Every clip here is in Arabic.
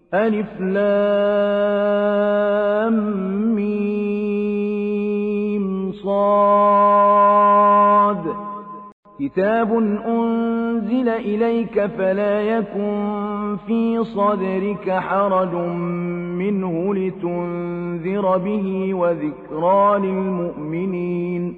ألف لام ميم صاد كتاب أنزل إليك فلا يكن في صدرك حرج منه لتنذر به وذكرى للمؤمنين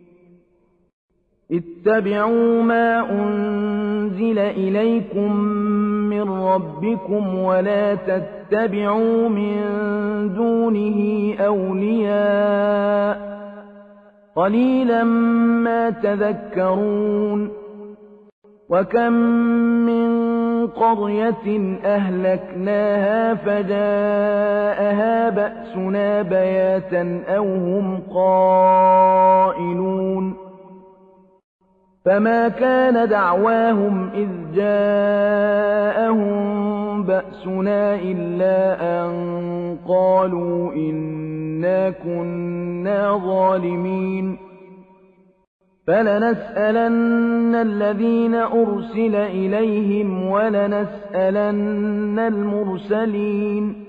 اتبعوا ما أنزل إليكم من ربكم ولا تتبعوا من دونه أولياء قليلا ما تذكرون وكم من قرية أهلكناها فجاءها بأسنا بياتا أو هم قائلون فما كان دعواهم إذ جاءهم بأسنا إلا أن قالوا إنا كنا ظالمين فلنسألن الذين أرسل إليهم ولنسألن المرسلين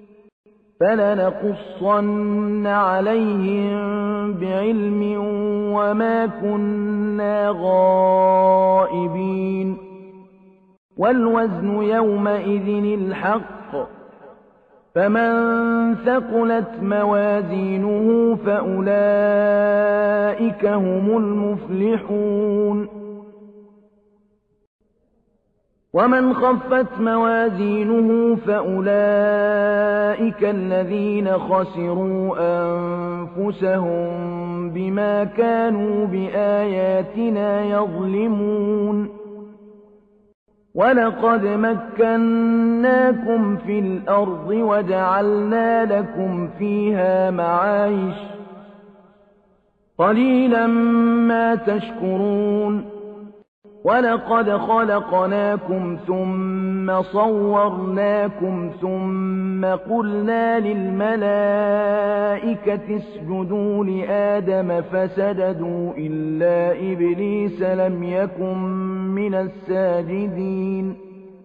فلنقصن عليهم بعلم وما كنا غائبين والوزن يومئذ الحق فمن ثقلت موازينه فأولئك هم المفلحون ومن خفت موازينه فأولئك الذين خسروا أنفسهم بما كانوا بآياتنا يظلمون ولقد مكناكم في الأرض وجعلنا لكم فيها معايش قليلا ما تشكرون ولقد خلقناكم ثم صورناكم ثم قلنا للملائكة اسجدوا لآدم فسجدوا إلا إبليس لم يكن من الساجدين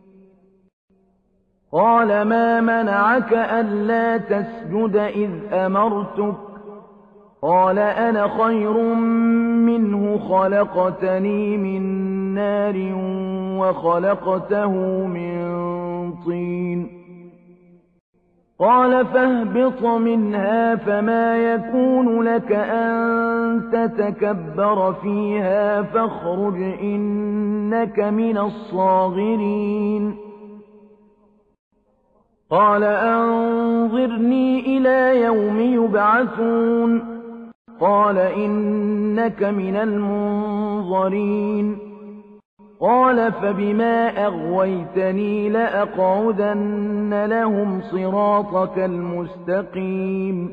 قال ما منعك ألا تسجد إذ أمرتك قال أنا خير منه خلقتني من نار وخلقته من طين قال فاهبط منها فما يكون لك أن تتكبر فيها فاخرج إنك من الصاغرين قال أنظرني إلى يوم يبعثون قال إنك من المنظرين قال فبما أغويتني لأقعدن لهم صراطك المستقيم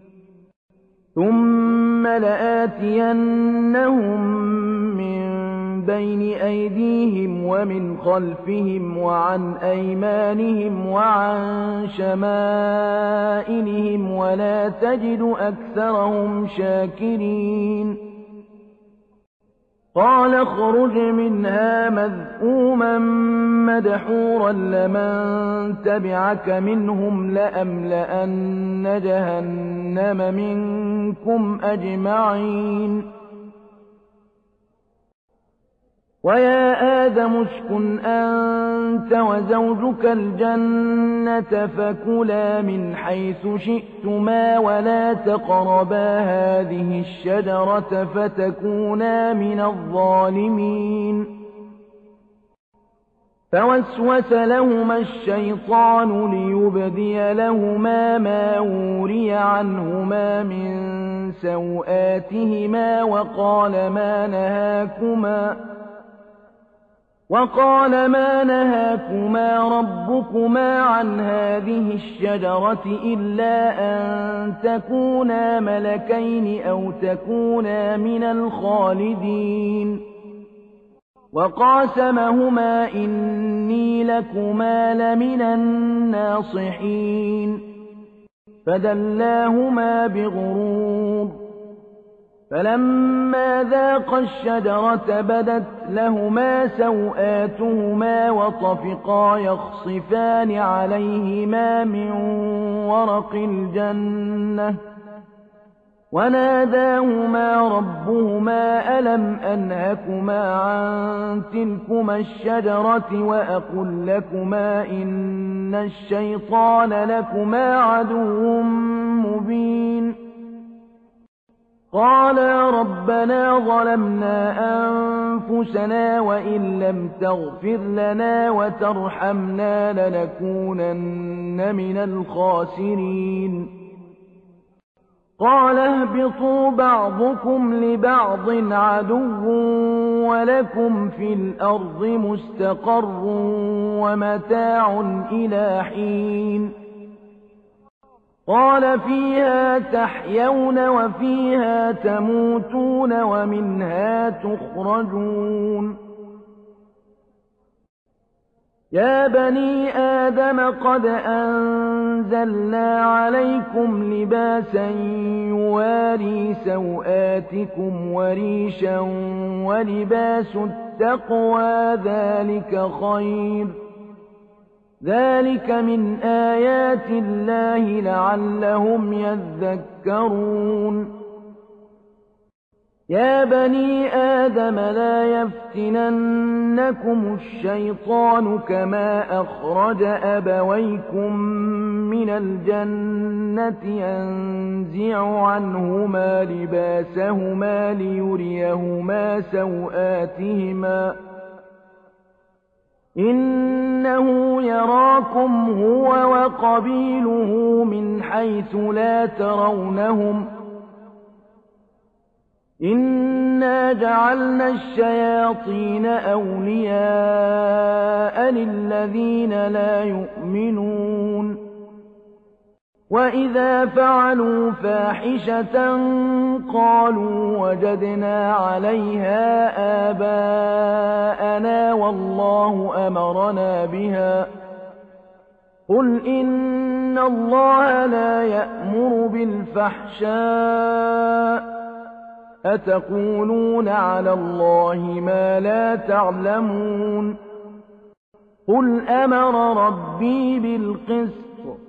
ثم لآتينهم من بين أيديهم ومن خلفهم وعن أيمانهم وعن شمائلهم ولا تجد أكثرهم شاكرين قال اخرج منها مذءوما مدحورا لمن تبعك منهم لأملأن جهنم منكم أجمعين ويا آدم اسكن أنت وزوجك الجنة فكلا من حيث شئتما ولا تقربا هذه الشجرة فتكونا من الظالمين فوسوس لهما الشيطان ليبدي لهما ما وري عنهما من سوآتهما وقال ما نهاكما ربكما عن هذه الشجرة إلا أن تكونا ملكين أو تكونا من الخالدين وقاسمهما إني لكما لمن الناصحين فدلاهما بغرور فلما ذاقا الشجرة بدت لهما سوآتهما وطفقا يخصفان عليهما من ورق الجنة وناداهما ربهما ألم أنهكما عن تلكما الشجرة وأقل لكما إن الشيطان لكما عدو مبين قالا ربنا ظلمنا أنفسنا وإن لم تغفر لنا وترحمنا لنكونن من الخاسرين قال اهبطوا بعضكم لبعض عدو ولكم في الأرض مستقر ومتاع إلى حين قال فيها تحيون وفيها تموتون ومنها تخرجون يا بني آدم قد أنزلنا عليكم لباسا يواري سوآتكم وريشا ولباس التقوى ذلك خير ذلك من آيات الله لعلهم يذكرون يا بني آدم لا يفتننكم الشيطان كما أخرج أبويكم من الجنة ينزع عنهما لباسهما ليريهما سوآتهما إنه يراكم هو وقبيله من حيث لا ترونهم إنا جعلنا الشياطين أولياء للذين لا يؤمنون وإذا فعلوا فاحشة قالوا وجدنا عليها آباءنا والله أمرنا بها قل إن الله لا يأمر بالفحشاء أتقولون على الله ما لا تعلمون قل أمر ربي بالقسط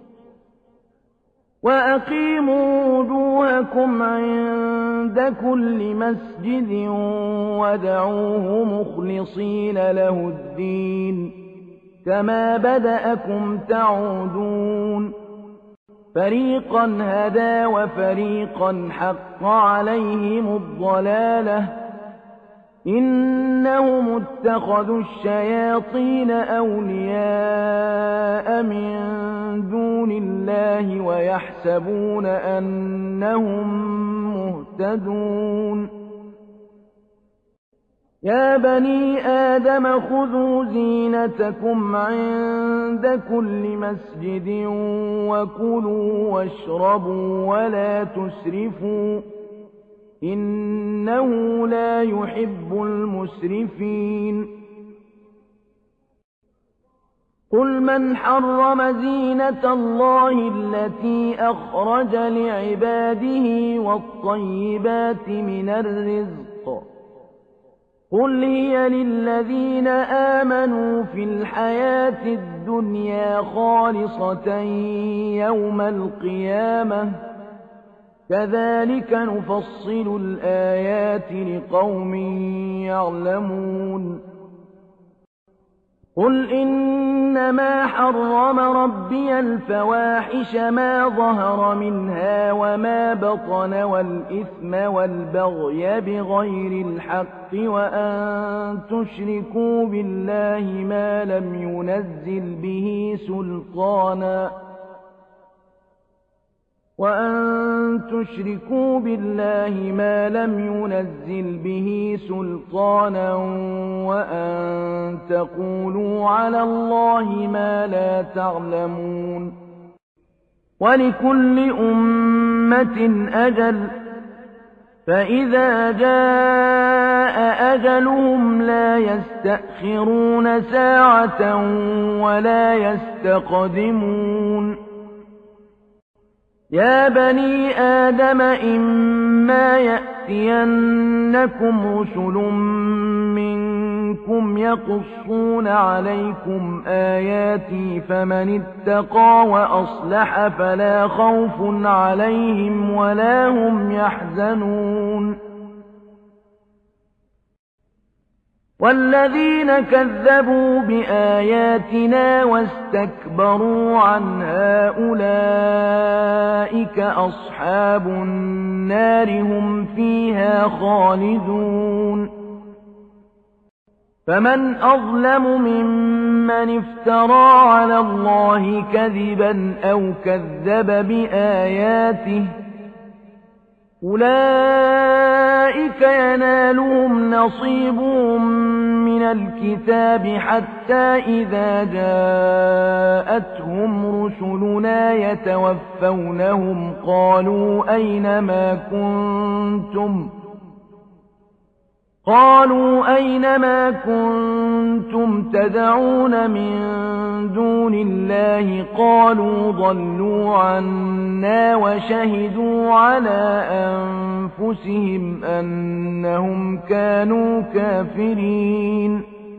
وأقيموا وجوهكم عند كل مسجد وادعوه مخلصين له الدين كما بدأكم تعودون فريقا هدى وفريقا حق عليهم الضلالة إنهم اتخذوا الشياطين أولياء من دون الله ويحسبون أنهم مهتدون يا بني آدم خذوا زينتكم عند كل مسجد وكلوا واشربوا ولا تسرفوا إنه لا يحب المسرفين قل من حرم زينة الله التي أخرج لعباده والطيبات من الرزق قل هي للذين آمنوا في الحياة الدنيا خالصة يوم القيامة كذلك نفصل الآيات لقوم يعلمون قل إنما حرم ربي الفواحش ما ظهر منها وما بطن والإثم والبغي بغير الحق وأن تشركوا بالله ما لم ينزل به سلطانا وأن تقولوا على الله ما لا تعلمون ولكل أمة أجل فإذا جاء أجلهم لا يستأخرون ساعة ولا يستقدمون يا بني آدم إما يَأْتِيَنَّكُمْ رُسُلٌ مِّنكُمْ يَقُصُّونَ عَلَيْكُمْ آيَاتِي فَمَنِ اتَّقَىٰ وَأَصْلَحَ فَلَا خَوْفٌ عَلَيْهِمْ وَلَا هُمْ يَحْزَنُونَ وَالَّذِينَ كَذَّبُوا بِآيَاتِنَا وَاسْتَكْبَرُوا عَنْهَا أُولَٰئِكَ أَصْحَابُ النَّارِ هُمْ فِيهَا خَالِدُونَ فَمَنْ أَظْلَمُ مِمَّنِ افْتَرَىٰ عَلَى اللَّهِ كَذِبًا أَوْ كَذَّبَ بِآيَاتِهِ أُولَٰئِكَ يَنَالُهُمْ نَصِيبُهُم مِّنَ الْكِتَابِ حَتَّىٰ إِذَا جَاءَتْهُمْ رُسُلُنَا يَتَوَفَّوْنَهُمْ قَالُوا أَيْنَ مَا كُنتُمْ تَدْعُونَ مِن دُونِ اللَّهِ قَالُوا ضَلُّوا عَنَّا وَشَهِدُوا عَلَىٰ أَنفُسِهِمْ أَنَّهُمْ كَانُوا كَافِرِينَ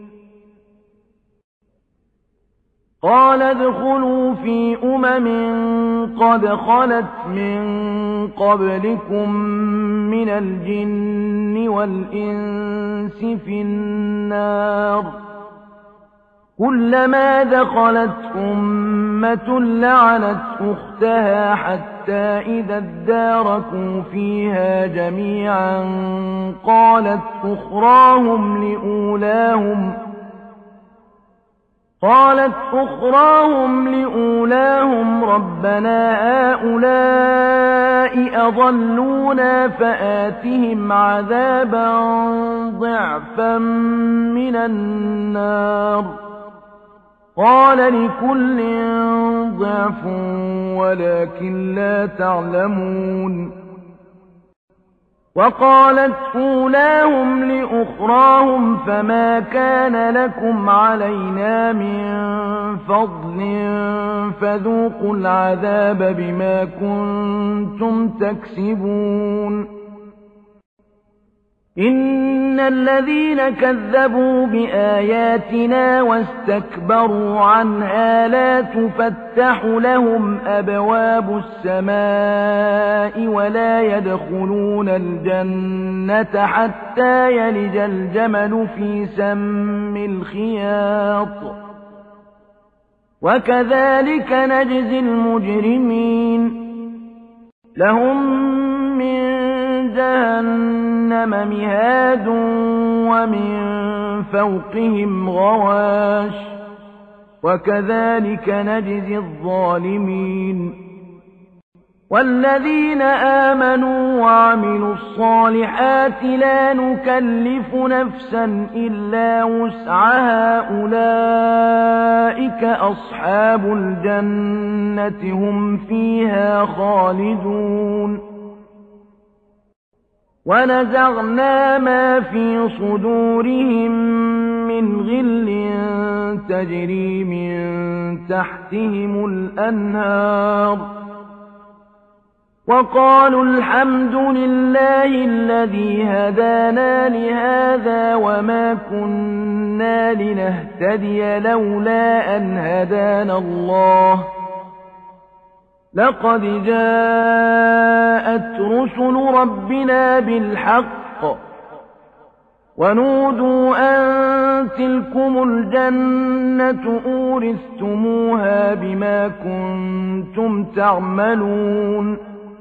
قَالَ ادْخُلُوا فِي قَدْ خَلَتْ مِن قَبْلِكُم مِّنَ الْجِنِّ وَالْإِنسِ فِي النَّارِ كُلَّمَا دَخَلَتْ أُمَّةٌ لَّعَنَتْ أُخْتَهَا حَتَّىٰ إِذَا ادَّارَكُوا فِيهَا جَمِيعًا قَالَتْ أُخْرَاهُمْ لِأُولَاهُمْ رَبَّنَا هَٰؤُلَاءِ أَضَلُّونَا فَآتِهِمْ عَذَابًا ضِعْفًا مِّنَ النَّارِ قَالَ لِكُلٍّ ضِعْفٌ وَلَٰكِن لَّا تَعْلَمُونَ وَقَالَتْ أُولَاهُمْ لِأُخْرَاهُمْ فَمَا كَانَ لَكُمْ عَلَيْنَا مِن فَضْلٍ فَذُوقُوا الْعَذَابَ بِمَا كُنتُمْ تَكْسِبُونَ إِنَّ الَّذِينَ كَذَّبُوا بِآيَاتِنَا وَاسْتَكْبَرُوا عَنْهَا لَا تُفَتَّحُ لَهُمْ أَبْوَابُ السَّمَاءِ وَلَا يَدْخُلُونَ الْجَنَّةَ حَتَّىٰ يَلِجَ الْجَمَلُ فِي سَمِّ الْخِيَاطِ وَكَذَٰلِكَ نَجْزِي الْمُجْرِمِينَ لَهُم مِّن جَهَنَّمَ مِهَادٌ وَمِن فَوْقِهِمْ غَوَاشٍ وَكَذَٰلِكَ نَجْزِي الظَّالِمِينَ وَالَّذِينَ آمَنُوا وَعَمِلُوا الصَّالِحَاتِ لَا نُكَلِّفُ نَفْسًا إِلَّا وُسْعَهَا أُولَٰئِكَ أَصْحَابُ الْجَنَّةِ هُمْ فِيهَا خَالِدُونَ وَنَزَعْنَا مَا فِي صُدُورِهِم مِّنْ غِلٍّ تَجْرِي مِن تَحْتِهِمُ الْأَنْهَارُ وَقَالُوا الْحَمْدُ لِلَّهِ الَّذِي هَدَانَا لِهَٰذَا وَمَا كُنَّا لِنَهْتَدِيَ لَوْلَا أَنْ هَدَانَا اللَّهُ لَقَدْ جَاءَتْ رُسُلُ رَبِّنَا بِالْحَقِّ وَنُودُوا أَن تِلْكُمُ الْجَنَّةُ أُورِثْتُمُوهَا بِمَا كُنتُمْ تَعْمَلُونَ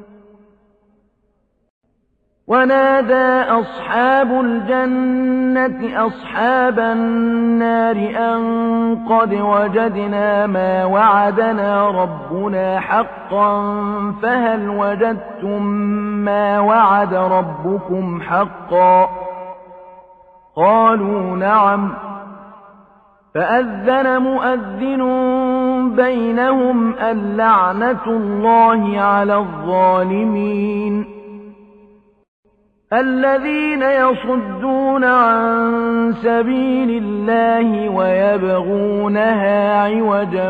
وَنَادَىٰ أَصْحَابُ الْجَنَّةِ أَصْحَابَ النَّارِ أَن قَدْ وَجَدْنَا مَا وَعَدَنَا رَبُّنَا حَقًّا فَهَلْ وَجَدتُّم مَّا وَعَدَ رَبُّكُمْ حَقًّا ۖ قَالُوا نَعَمْ فَأَذَّنَ مُؤَذِّنٌ بَيْنَهُمْ اللَّعْنَةُ اللَّهِ عَلَى الظَّالِمِينَ الَّذِينَ يَصُدُّونَ عَن سَبِيلِ اللَّهِ وَيَبْغُونَهَا عِوَجًا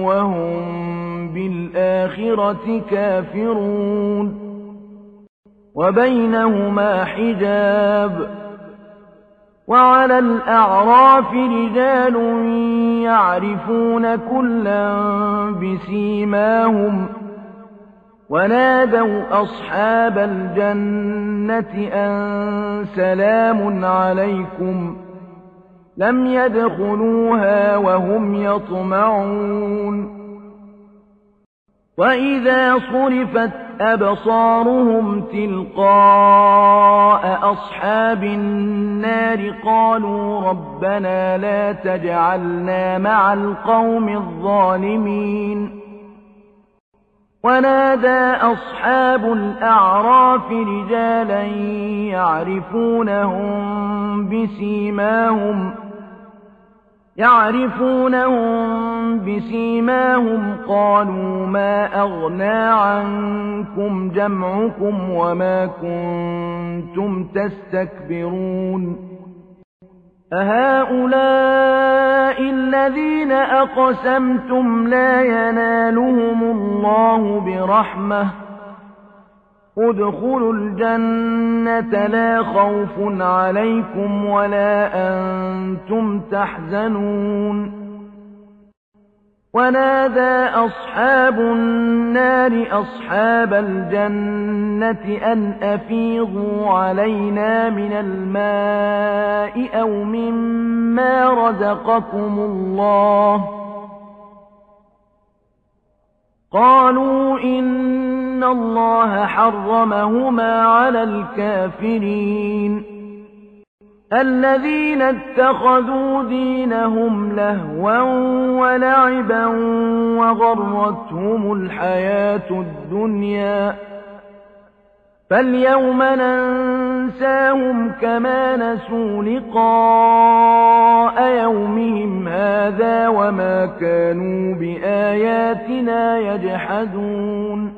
وَهُم بِالْآخِرَةِ كَافِرُونَ وبينهما حجاب. وعلى الأعراف رجال يعرفون كلا بسيماهم ونادوا أصحاب الجنة أن سلام عليكم لم يدخلوها وهم يطمعون. وإذا صرفت أبصارهم تلقاء أصحاب النار قالوا ربنا لا تجعلنا مع القوم الظالمين. ونادى أصحاب الأعراف رجالا يعرفونهم بسيماهم قالوا ما أغنى عنكم جمعكم وما كنتم تستكبرون. أهؤلاء الذين أقسمتم لا ينالهم الله برحمة ادخلوا الجنة لا خوف عليكم ولا أنتم تحزنون. ونادى أصحاب النار أصحاب الجنة أن أفيضوا علينا من الماء أو مما رزقكم الله. قالوا إن الله حرمهما على الكافرين. الذين اتخذوا دينهم لهوا ولعبا وغرتهم الحياة الدنيا فاليوم ننساهم كما نسوا لقاء يومهم هذا وما كانوا بآياتنا يجحدون.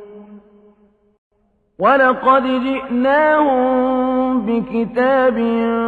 ولقد جئناهم بكتاب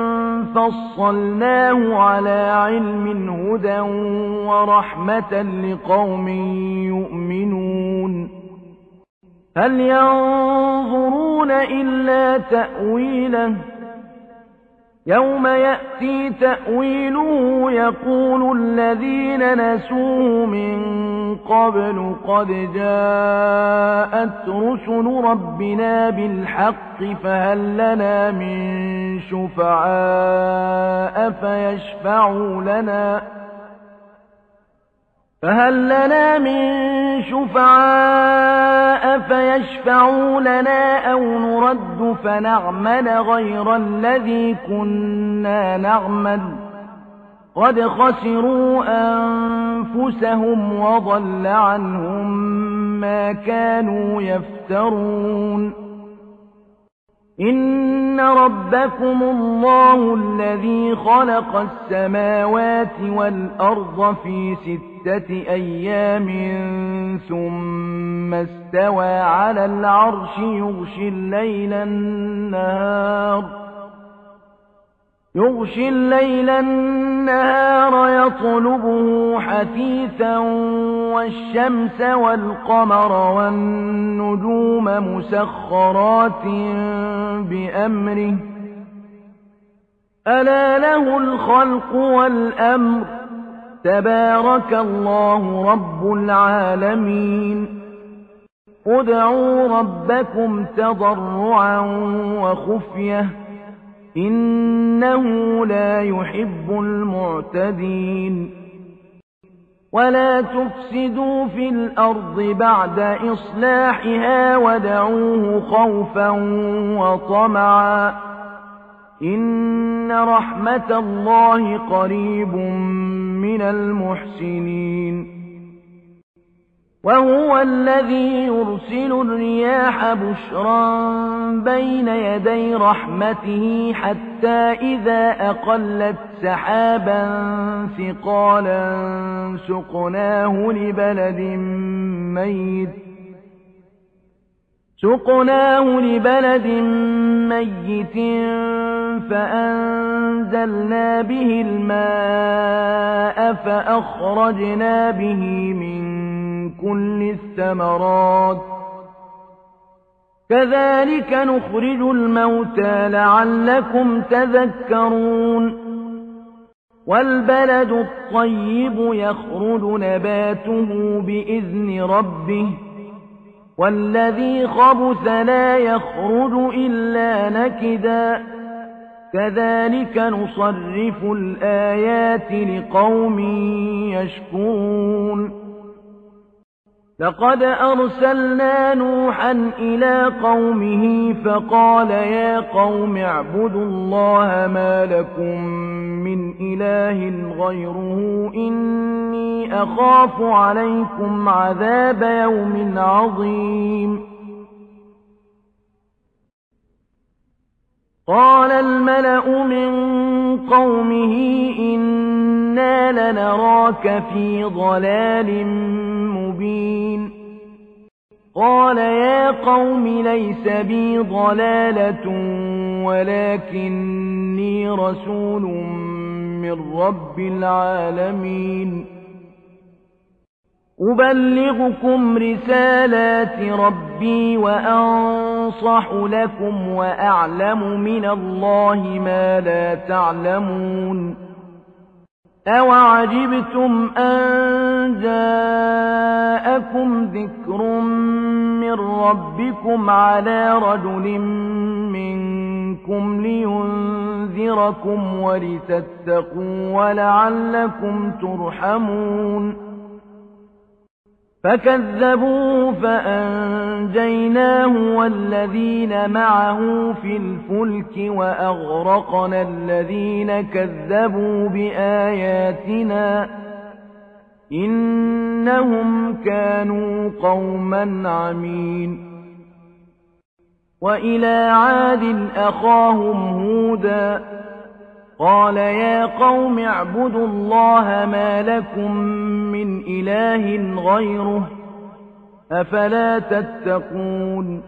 فصلناه على علم هدى ورحمة لقوم يؤمنون. هل ينظرون إلا تأويله يوم يأتي تأويله يقول الذين نسوه من قبل قد جاءت رسل ربنا بالحق فهل لنا من شفعاء فيشفعوا لنا أو نرد فنعمل غير الذي كنا نعمل قد خسروا أنفسهم وضل عنهم ما كانوا يفترون. إن ربكم الله الذي خلق السماوات والأرض في 6 أيام ثم استوى على العرش يغشي الليل النهار يطلبه حثيثا والشمس والقمر والنجوم مسخرات بأمره ألا له الخلق والأمر تبارك الله رب العالمين. ادعوا ربكم تضرعا وخفية إنه لا يحب المعتدين. ولا تفسدوا في الأرض بعد إصلاحها وادعوه خوفا وطمعا إن رحمة الله قريب من المحسنين. وهو الذي يرسل الرياح بشرا بين يدي رحمته حتى إذا أقلت سحابا ثقالا سقناه لبلد ميت فأنزلنا به الماء فأخرجنا به من كل الثمرات كذلك نخرج الموتى لعلكم تذكرون والبلد الطيب يخرج نباته بإذن ربه والذي خبث لا يخرج إلا نكدا كذلك نصرف الآيات لقوم يشكرون لقد أرسلنا نوحا إلى قومه فقال يا قوم اعبدوا الله ما لكم من إله غيره إني أخاف عليكم عذاب يوم عظيم قال الملأ من قومه إنا لنراك في ضلال مبين قال يا قوم ليس بي ضلالة ولكني رسول من رب العالمين أبلغكم رسالات ربي وأنصح لكم وأعلم من الله ما لا تعلمون أوعجبتم أن جاءكم ذكر من ربكم على رجل منكم لينذركم ولتتقوا ولعلكم ترحمون فكذبوه فأنجيناه والذين معه في الفلك وأغرقنا الذين كذبوا بآياتنا إنهم كانوا قوما عمين وإلى عاد أخاهم هودا قال يا قوم اعبدوا الله ما لكم من إله غيره أفلا تتقون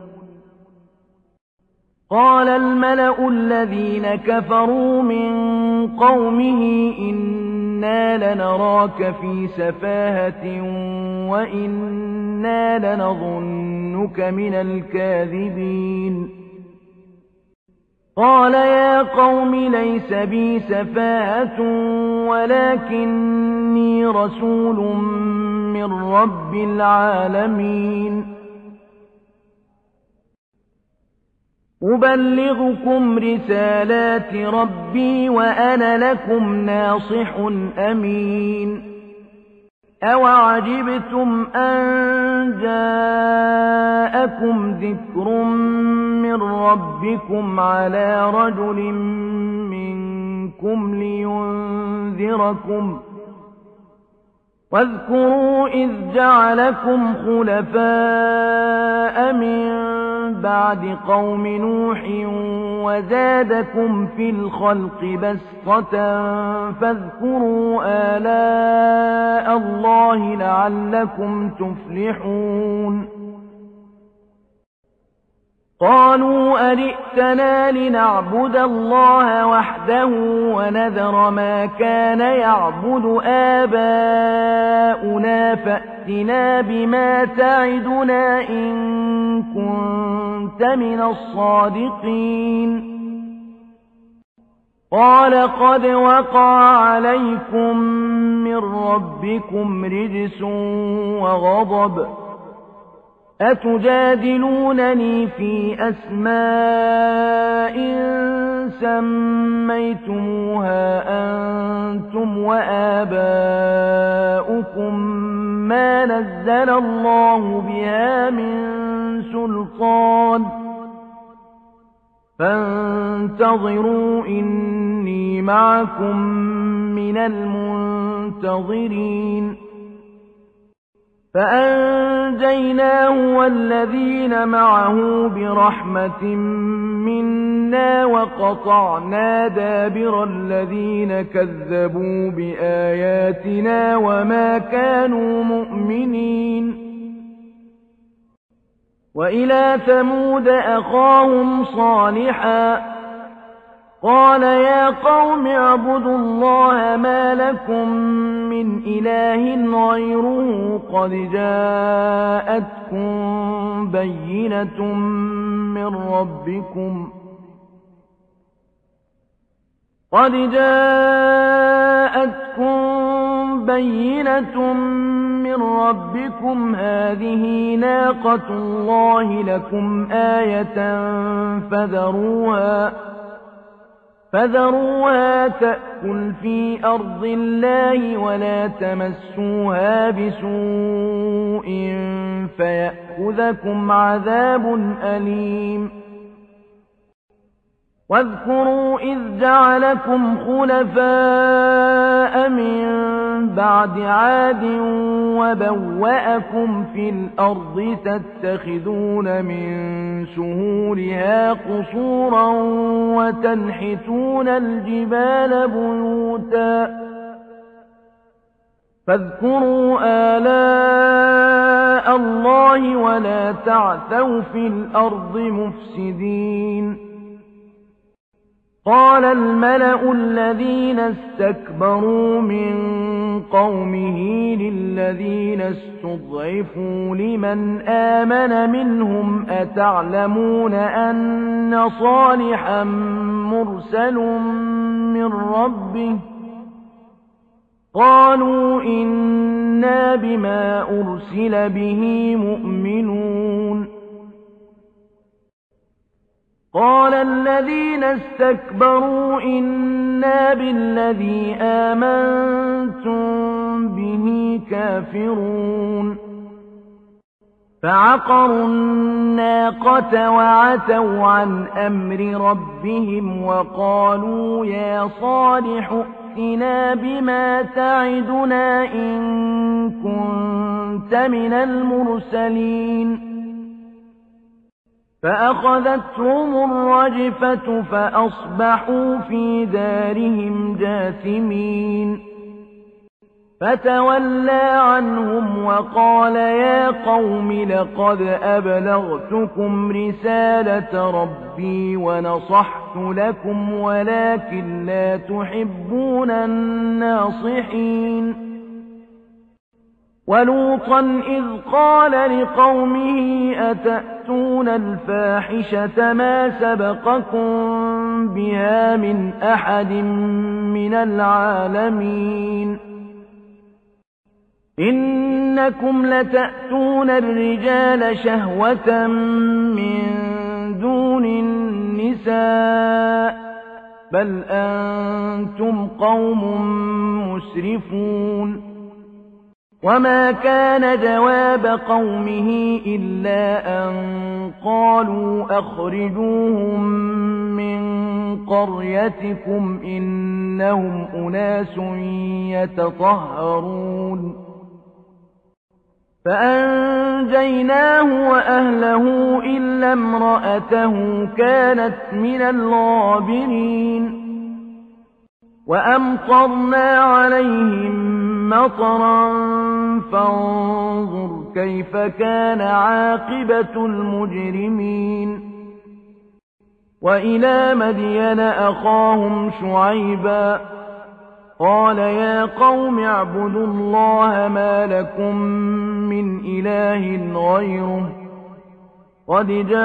قال الملأ الذين كفروا من قومه إنا لنراك في سفاهة وإنا لنظنك من الكاذبين قال يا قوم ليس بي سفاهة ولكني رسول من رب العالمين أبلغكم رسالات ربي وأنا لكم ناصح أمين أوعجبتم أن جاءكم ذكر من ربكم على رجل منكم لينذركم واذكروا إذ جعلكم خلفاء من بعد قوم نوح وزادكم في الخلق بسطة فاذكروا آلاء الله لعلكم تفلحون قالوا أجئتنا لنعبد الله وحده ونذر ما كان يعبد آباؤنا فأتنا بما تعدنا إن كنت من الصادقين قال قد وقع عليكم من ربكم رجس وغضب أتجادلونني في أسماء سميتموها أنتم وآباؤكم ما نزل الله بها من سلطان فانتظروا إني معكم من المنتظرين فأنجيناه والذين معه برحمة منا وقطعنا دابر الذين كذبوا بآياتنا وما كانوا مؤمنين وإلى ثمود أخاهم صالحا قال يا قوم اعبدوا الله ما لكم من إله غيره قد جاءتكم بينة من ربكم هذه ناقة الله لكم آية فذروها تأكل في أرض الله ولا تمسوها بسوء فيأخذكم عذاب أليم واذكروا إذ جعلكم خلفاء من بعد عاد وبوأكم في الأرض تتخذون من سهولها قصورا وتنحتون الجبال بيوتا فاذكروا آلاء الله ولا تعثوا في الأرض مفسدين قال الملأ الذين استكبروا من قومه للذين استضعفوا لمن آمن منهم أتعلمون أن صالحا مرسل من ربه قالوا إنا بما أرسل به مؤمنون قال الذين استكبروا إنا بالذي آمنتم به كافرون فعقروا الناقة وعتوا عن أمر ربهم وقالوا يا صالح ائتنا بما تعدنا إن كنت من المرسلين فأخذتهم الرجفة فأصبحوا في دارهم جاثمين فتولى عنهم وقال يا قوم لقد أبلغتكم رسالة ربي ونصحت لكم ولكن لا تحبون الناصحين ولوطا إذ قال لقومه أتأتون الفاحشة ما سبقكم بها من أحد من العالمين إنكم لتأتون الرجال شهوة من دون النساء بل أنتم قوم مسرفون وما كان جواب قومه إلا أن قالوا أخرجوهم من قريتكم إنهم أناس يتطهرون فأنجيناه وأهله إلا امرأته كانت من الغابرين وأمطرنا عليهم مطرا فانظر كيف كان عاقبة المجرمين وإلى مدين أخاهم شعيبا قال يا قوم اعبدوا الله ما لكم من إله غيره قد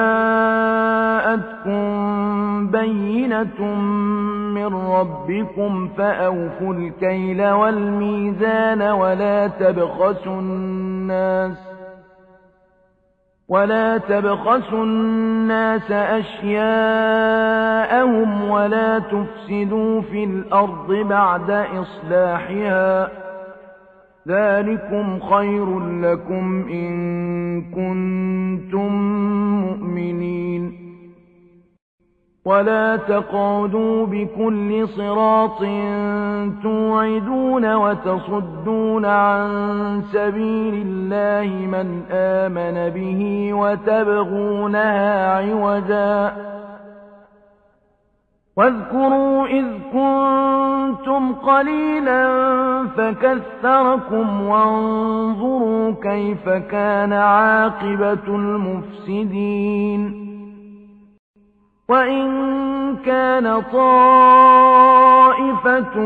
جاءتكم بينة من ربكم فأوفوا الكيل والميزان ولا تبخسوا الناس أشياءهم ولا تفسدوا في الأرض بعد إصلاحها ذلكم خير لكم إن كنتم مؤمنين ولا تقعدوا بكل صراط توعدون وتصدون عن سبيل الله من آمن به وتبغونها عوجا واذكروا إذ كنتم قليلا فكثركم وانظروا كيف كان عاقبة المفسدين ولا تقعدوا بكل صراط توعدون وتصدون عن سبيل الله من آمن به وتبغونها عوجا واذكروا إذ كنتم قليلا فكثركم وانظروا كيف كان عاقبة المفسدين. وإن كان طائفة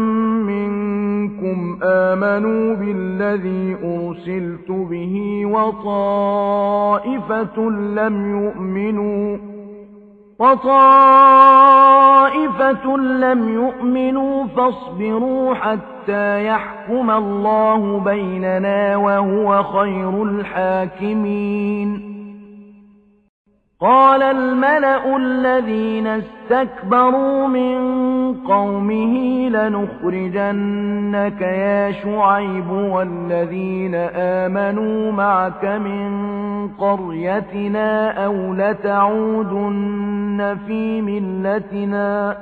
منكم آمنوا بالذي أرسلت به وطائفة لم يؤمنوا فاصبروا حتى يحكم الله بيننا وهو خير الحاكمين. قال الملأ الذين استكبروا من قومه لنخرجنك يا شعيب والذين آمنوا معك من قريتنا أو لتعودن في ملتنا.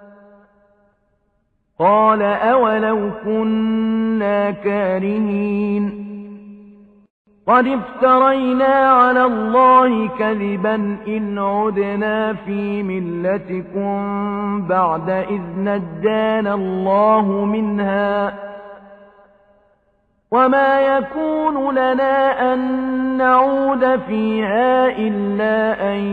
قال أولو كنا كارهين. قد افترينا على الله كذبا إن عدنا في ملتكم بعد إذ نجانا الله منها وما يكون لنا أن نعود فيها إلا أن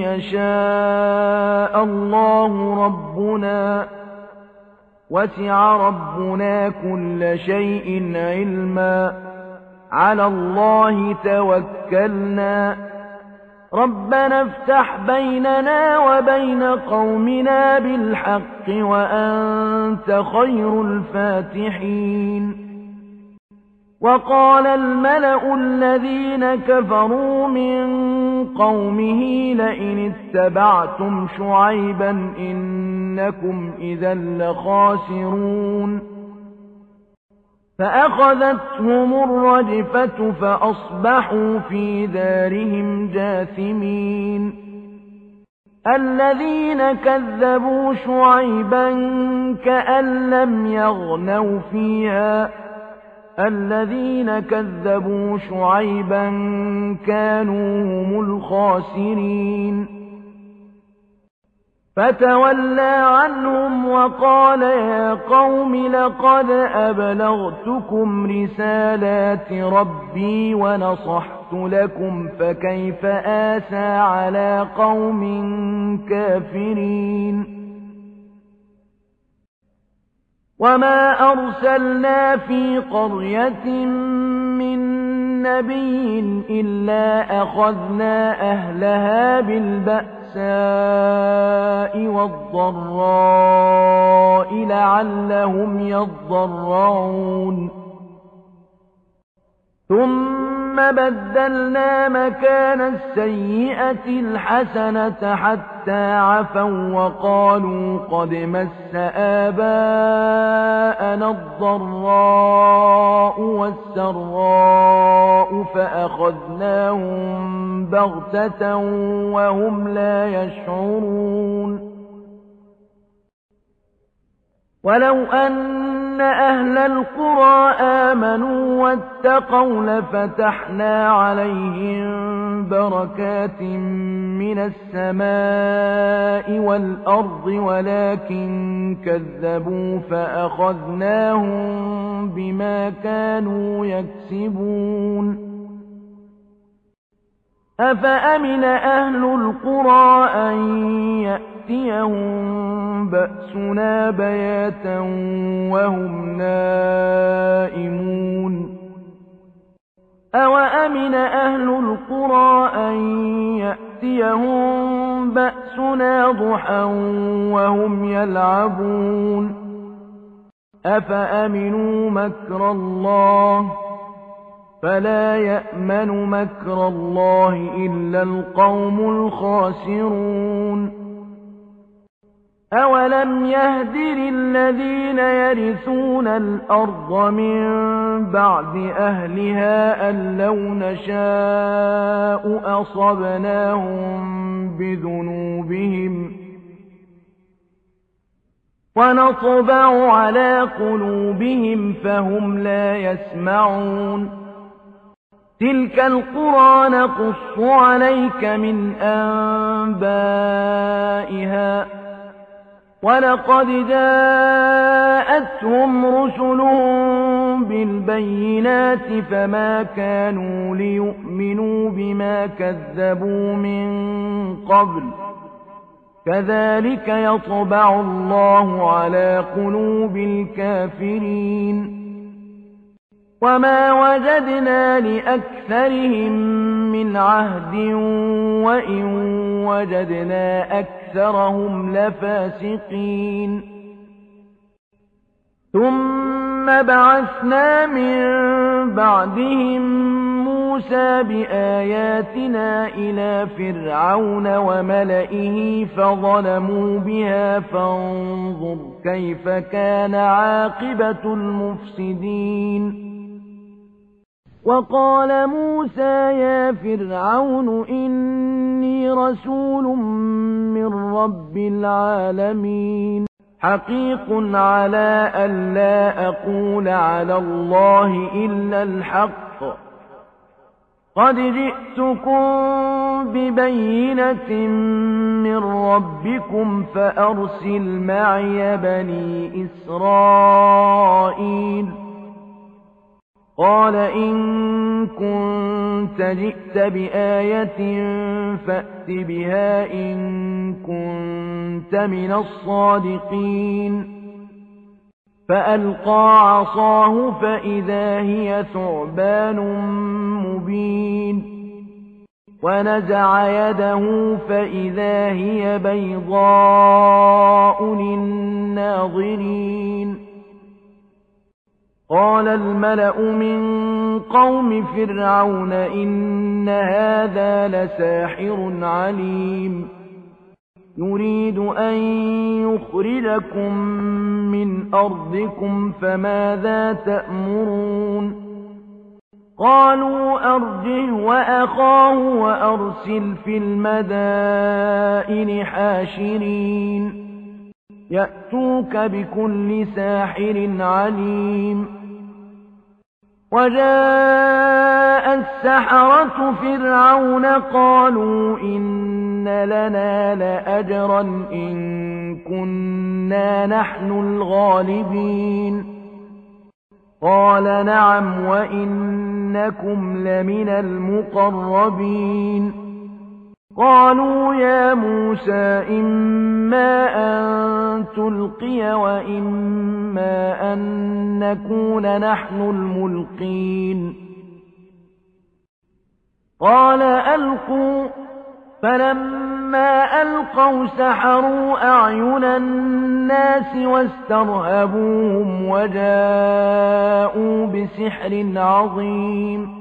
يشاء الله ربنا وسع ربنا كل شيء علما على الله توكلنا ربنا افتح بيننا وبين قومنا بالحق وأنت خير الفاتحين. وقال الملأ الذين كفروا من قومه لئن اتبعتم شعيبا إنكم إذا لخاسرون. فأخذتهم الرجفة فأصبحوا في دارهم جاثمين. الذين كذبوا شعيبا كأن لم يغنوا فيها الذين كذبوا شعيبا كانوا هم الخاسرين. فتولى عنهم وقال يا قوم لقد أبلغتكم رسالات ربي ونصحت لكم فكيف آسى على قوم كافرين. وما أرسلنا في قرية من نبي إلا أخذنا أهلها بالبأساء والضراء لعلهم يضرعون. ثم بدلنا مكان السيئة الحسنة حتى عفوا وقالوا قد مس آباءنا الضراء والسراء فأخذناهم بغتة وهم لا يشعرون. ولو أن أهل القرى آمنوا واتقوا لفتحنا عليهم بركات من السماء والأرض ولكن كذبوا فأخذناهم بما كانوا يكسبون. أفأمن أهل القرى أن يأتيهم بأسنا بياتا وهم نائمون. أوأمن أهل القرى أن يأتيهم بأسنا ضحى وهم يلعبون. أفأمنوا مكر الله فلا يأمن مكر الله إلا القوم الخاسرون. أولم يهد للذين يرثون الأرض من بعد أهلها أن لو نشاء أصبناهم بذنوبهم ونطبع على قلوبهم فهم لا يسمعون. تلك القرى نقص عليك من أنبائها ولقد جاءتهم رسلهم بالبينات فما كانوا ليؤمنوا بما كذبوا من قبل كذلك يطبع الله على قلوب الكافرين وما وجدنا لأكثرهم من عهد وإن وجدنا أكثرهم لفاسقين ثم بعثنا من بعدهم موسى بآياتنا إلى فرعون وملئه فظلموا بها فانظر كيف كان عاقبة المفسدين وقال موسى يا فرعون إني رسول من رب العالمين حقيق على ألا أقول على الله إلا الحق قد جئتكم ببينة من ربكم فأرسل معي بني إسرائيل قال إن كنت جئت بآية فأت بها إن كنت من الصادقين فألقى عصاه فإذا هي ثعبان مبين ونزع يده فإذا هي بيضاء للناظرين قال الملأ من قوم فرعون إن هذا لساحر عليم يريد أن يخرجكم من أرضكم فماذا تأمرون قالوا أرجه وأخاه وأرسل في المدائن حاشرين يأتوك بكل ساحر عليم وجاء السحرة فرعون قالوا إن لنا لأجرا إن كنا نحن الغالبين قال نعم وإنكم لمن المقربين قالوا يا موسى إما أن تلقي وإما أن نكون نحن الملقين قال ألقوا فلما ألقوا سحروا أعين الناس واسترهبوهم وجاءوا بسحر عظيم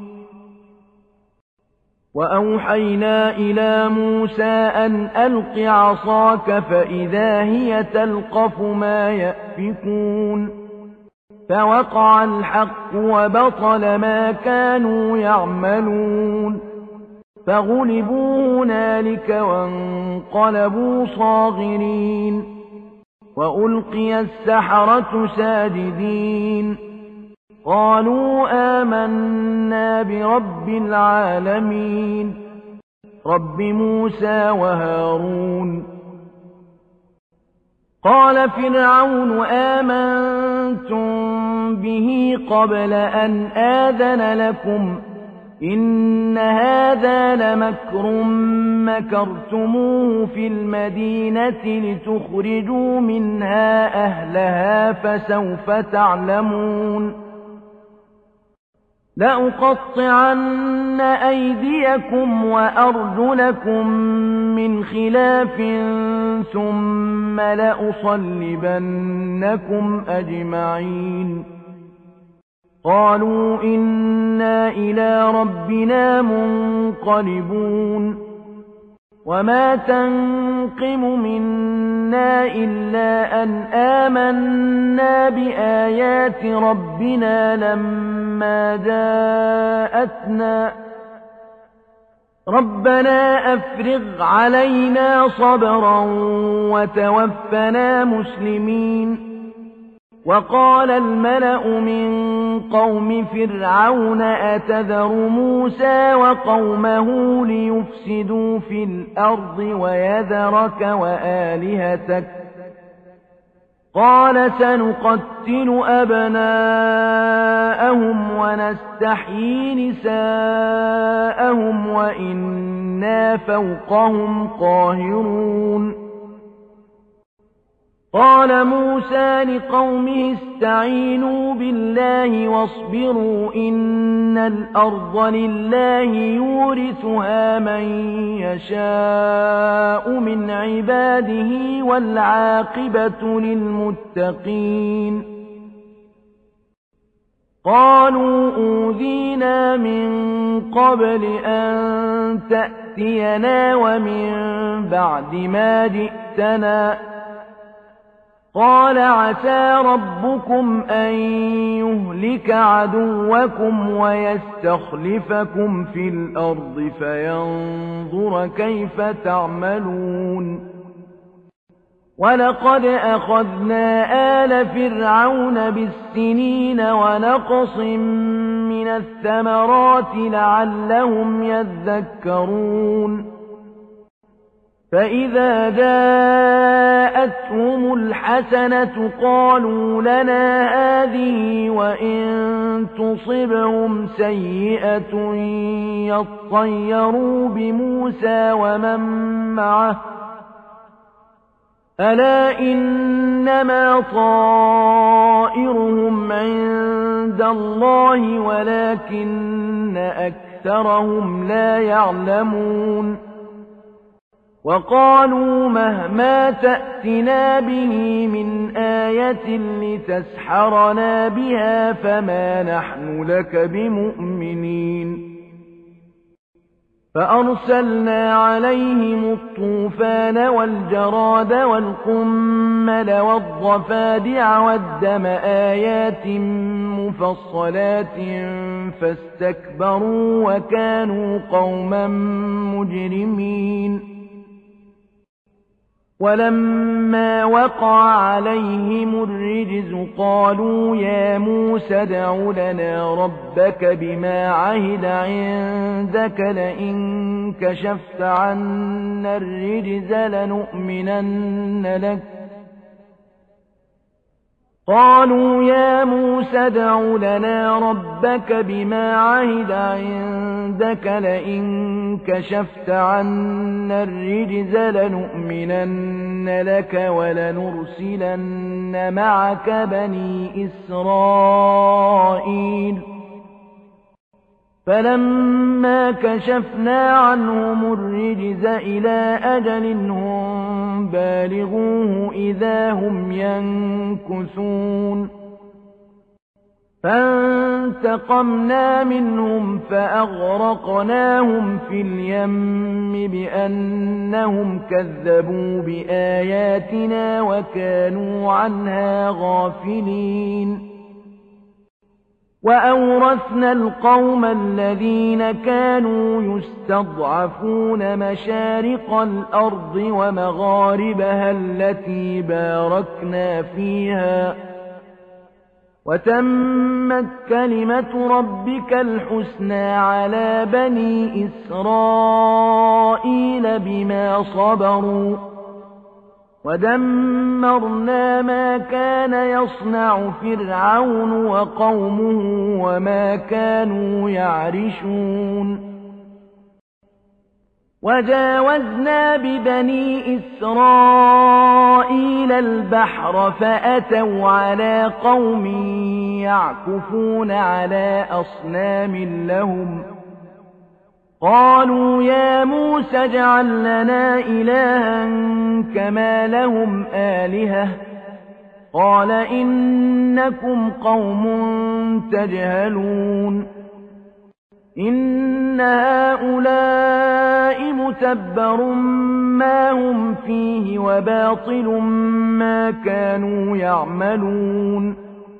وأوحينا إلى موسى أن ألق عصاك فإذا هي تلقف ما يأفكون فوقع الحق وبطل ما كانوا يعملون فغلبوا هنالك وانقلبوا صاغرين وألقي السحرة ساجدين قالوا آمنا برب العالمين رب موسى وهارون قال فرعون آمنتم به قبل أن آذن لكم إن هذا لمكر مكرتموه في المدينة لتخرجوا منها أهلها فسوف تعلمون لأقطعن أيديكم وأرجلكم من خلاف ثم لأصلبنكم أجمعين قالوا إنا إلى ربنا منقلبون وما تنقم منا إلا أن آمنا بآيات ربنا لما جاءتنا ربنا أفرغ علينا صبرا وتوفنا مسلمين وقال الملأ من قوم فرعون أتذر موسى وقومه ليفسدوا في الأرض ويذرك وآلهتك قال سنقتل أبناءهم ونستحيي نساءهم وإنا فوقهم قاهرون قال موسى لقومه استعينوا بالله واصبروا إن الأرض لله يورثها من يشاء من عباده والعاقبة للمتقين قالوا أوذينا من قبل أن تأتينا ومن بعد ما جئتنا قال عسى ربكم أن يهلك عدوكم ويستخلفكم في الأرض فينظر كيف تعملون ولقد أخذنا آل فرعون بالسنين ونقص من الثمرات لعلهم يذكرون فإذا جاءتهم الحسنة قالوا لنا هذه وإن تصبهم سيئة يطيروا بموسى ومن معه ألا إنما طائرهم عند الله ولكن أكثرهم لا يعلمون وقالوا مهما تأتنا به من آية لتسحرنا بها فما نحن لك بمؤمنين فأرسلنا عليهم الطوفان والجراد والقمل والضفادع والدم آيات مفصلات فاستكبروا وكانوا قوما مجرمين ولما وقع عليهم الرجز قالوا يا موسى ادع لنا ربك بما عهد عندك لئن كشفت عنا الرجز لنؤمنن لك قالوا يا موسى ادع لنا ربك بما عهد عندك لئن كشفت عنا الرجز لنؤمنن لك ولنرسلن معك بني إسرائيل فلما كشفنا عنهم الرجز إلى أجل هم بالغوه إذا هم ينكثون فانتقمنا منهم فأغرقناهم في اليم بأنهم كذبوا بآياتنا وكانوا عنها غافلين وأورثنا القوم الذين كانوا يستضعفون مشارق الأرض ومغاربها التي باركنا فيها وتمت كلمة ربك الحسنى على بني إسرائيل بما صبروا ودمرنا ما كان يصنع فرعون وقومه وما كانوا يعرشون وجاوزنا ببني إسرائيل البحر فأتوا على قوم يعكفون على أصنام لهم قالوا يا موسى اجعل لنا إلها كما لهم آلهة قال إنكم قوم تجهلون إن هؤلاء متبر ما هم فيه وباطل ما كانوا يعملون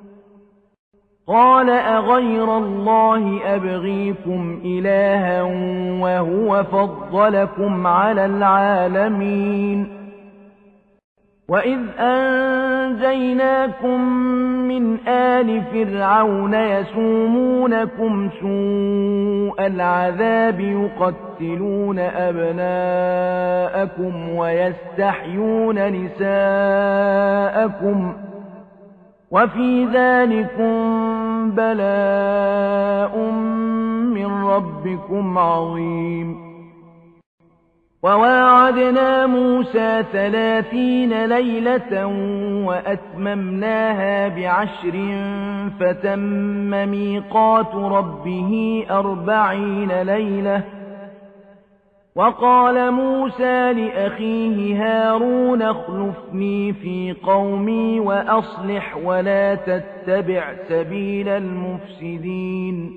قال أغير الله أبغيكم إلها وهو فضلكم على العالمين وإذ أنجيناكم من آل فرعون يسومونكم سوء العذاب يقتلون أبناءكم ويستحيون نساءكم وفي ذلكم بلاء من ربكم عظيم وواعدنا موسى 30 ليلة وأتممناها ب10 فتم ميقات ربه 40 ليلة. وقال موسى لأخيه هارون اخلفني في قومي وأصلح ولا تتبع سبيل المفسدين.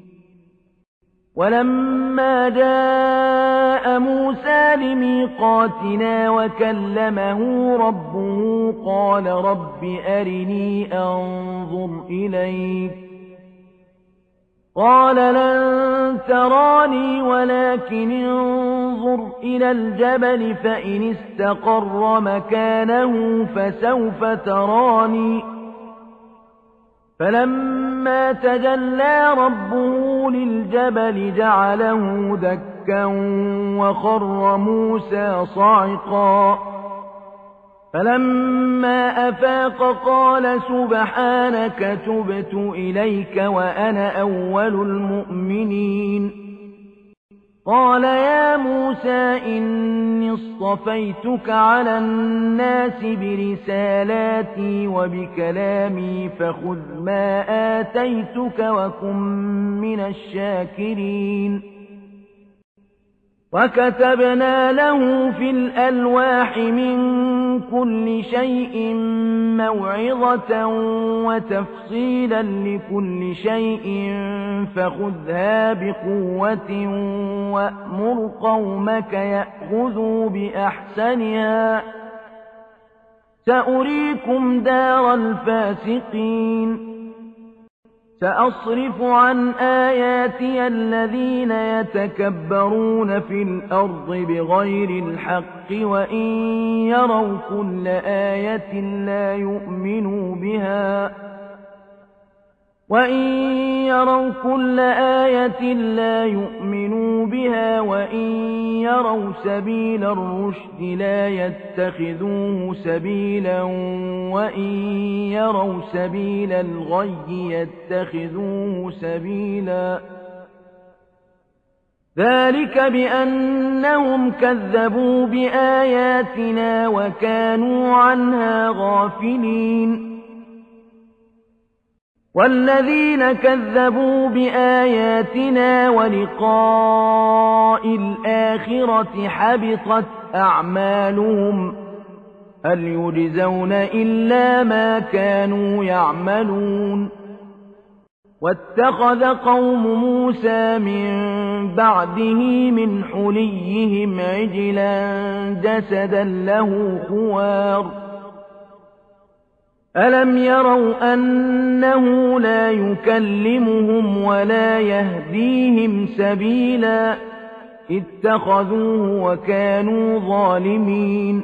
ولما جاء موسى لميقاتنا وكلمه ربه قال رب أرني أنظر إليك. قال لن تراني ولكن انظر إلى الجبل فإن استقر مكانه فسوف تراني. فلما تجلى ربه للجبل جعله دكا وخر موسى صعقا. فلما أفاق قال سبحانك تبت إليك وأنا أول المؤمنين. قال يا موسى إني اصطفيتك على الناس برسالاتي وبكلامي فخذ ما آتيتك وكن من الشاكرين. وكتبنا له في الألواح من كل شيء موعظة وتفصيلا لكل شيء فخذها بقوة وأمر قومك يأخذوا بأحسنها سأريكم دار الفاسقين. سأصرف عن آياتي الذين يتكبرون في الأرض بغير الحق وإن يروا كل آية لا يؤمنوا بها وإن يروا سبيل الرشد لا يتخذوه سبيلا وإن يروا سبيل الغي يتخذوه سبيلا. ذلك بأنهم كذبوا بآياتنا وكانوا عنها غافلين. والذين كذبوا بآياتنا ولقاء الآخرة حبطت أعمالهم هل يجزون إلا ما كانوا يعملون. واتخذ قوم موسى من بعده من حليهم عجلا جسدا له خوار ألم يروا أنه لا يكلمهم ولا يهديهم سبيلا اتخذوه وكانوا ظالمين.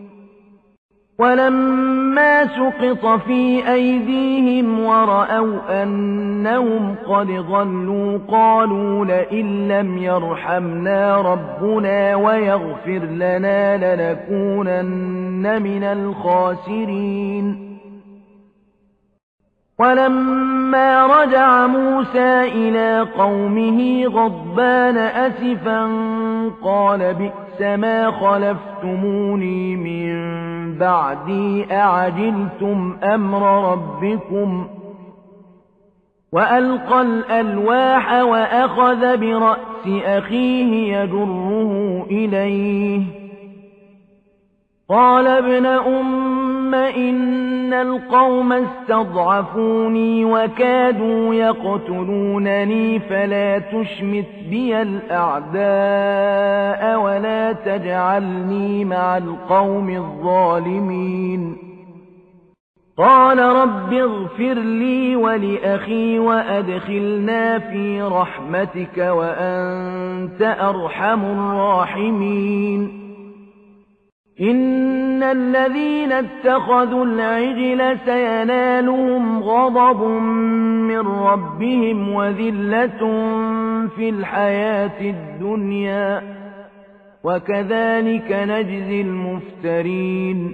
ولما سقط في أيديهم ورأوا أنهم قد ضلوا قالوا لئن لم يرحمنا ربنا ويغفر لنا لنكونن من الخاسرين. ولما رجع موسى إلى قومه غضبان أسفا قال بئس ما خلفتموني من بعدي أعجلتم أمر ربكم. وألقى الألواح وأخذ برأس أخيه يجره إليه قال ابن أم إن القوم استضعفوني وكادوا يقتلونني فلا تشمت بي الأعداء ولا تجعلني مع القوم الظالمين. قال رب اغفر لي ولأخي وأدخلنا في رحمتك وأنت أرحم الراحمين. إن الذين اتخذوا العجل سينالهم غضب من ربهم وذلة في الحياة الدنيا وكذلك نجزي المفترين.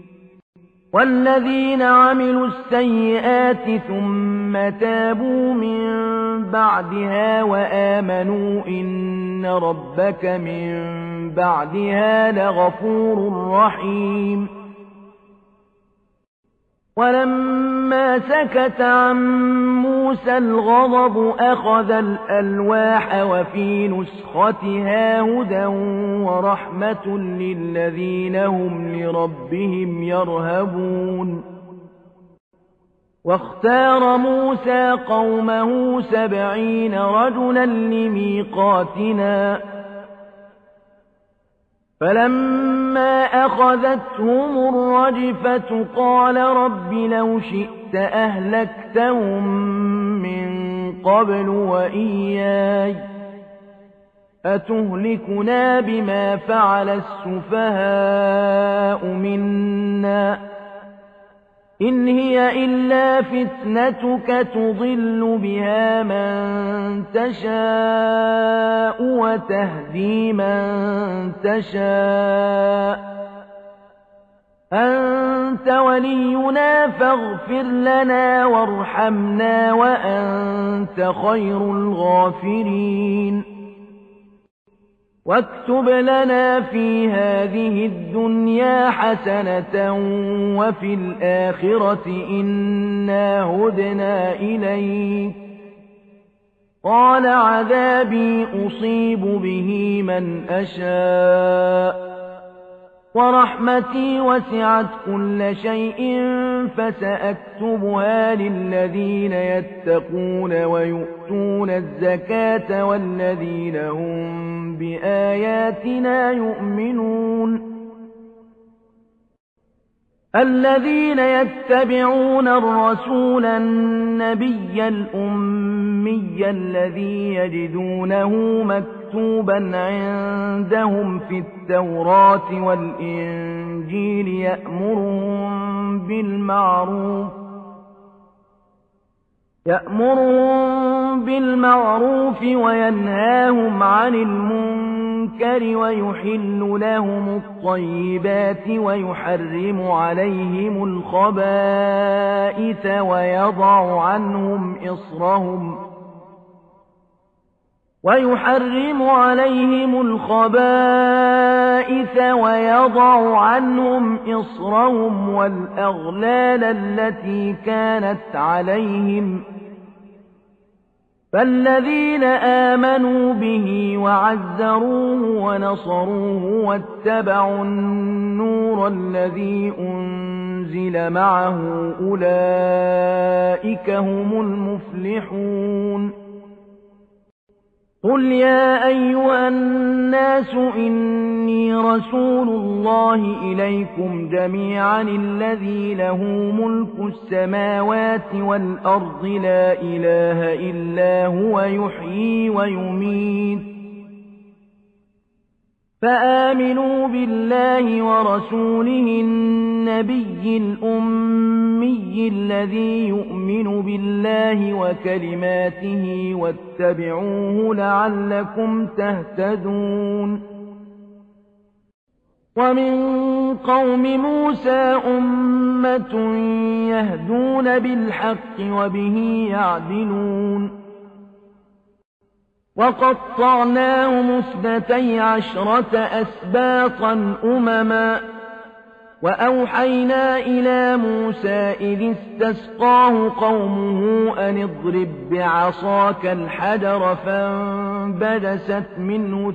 والذين عملوا السيئات ثم تابوا من بعدها وآمنوا إن ربك من بعدها لغفور رحيم. ولما سكت عن موسى الغضب أخذ الألواح وفي نسختها هدى ورحمة للذين هم لربهم يرهبون. واختار موسى قومه 70 رجلا لميقاتنا فلما أخذتهم الرجفة قال رب لو شئت أهلكتهم من قبل وإياي أتهلكنا بما فعل السفهاء منا إن هي إلا فتنتك تضل بها من تشاء وتهدي من تشاء أنت ولينا فاغفر لنا وارحمنا وأنت خير الغافرين. واكتب لنا في هذه الدنيا حسنة وفي الآخرة إنا هدنا إليك قال عذابي أصيب به من أشاء ورحمتي وسعت كل شيء فسأكتبها للذين يتقون ويؤتون الزكاة والذين هم بآياتنا يؤمنون. الذين يتبعون الرسول النبي الأمي الذي يجدونه مكتوبا عندهم في التوراة والإنجيل يأمرهم بالمعروف وينهاهم عن المنكر ويحل لهم الطيبات ويحرم عليهم الخبائث ويضع عنهم إصرهم والأغلال التي كانت عليهم فالذين آمنوا به وعزروه ونصروه واتبعوا النور الذي أنزل معه أولئك هم المفلحون. قل يا أيها الناس إني رسول الله إليكم جميعا الذي له ملك السماوات والأرض لا إله إلا هو يحيي ويميت فآمنوا بالله ورسوله النبي الأمي الذي يؤمن بالله وكلماته واتبعوه لعلكم تهتدون. ومن قوم موسى أمة يهدون بالحق وبه يعدلون. وقطعناهم 12 أسباطا أمما وأوحينا إلى موسى إذ استسقاه قومه أن اضرب بعصاك الحجر فانبجست منه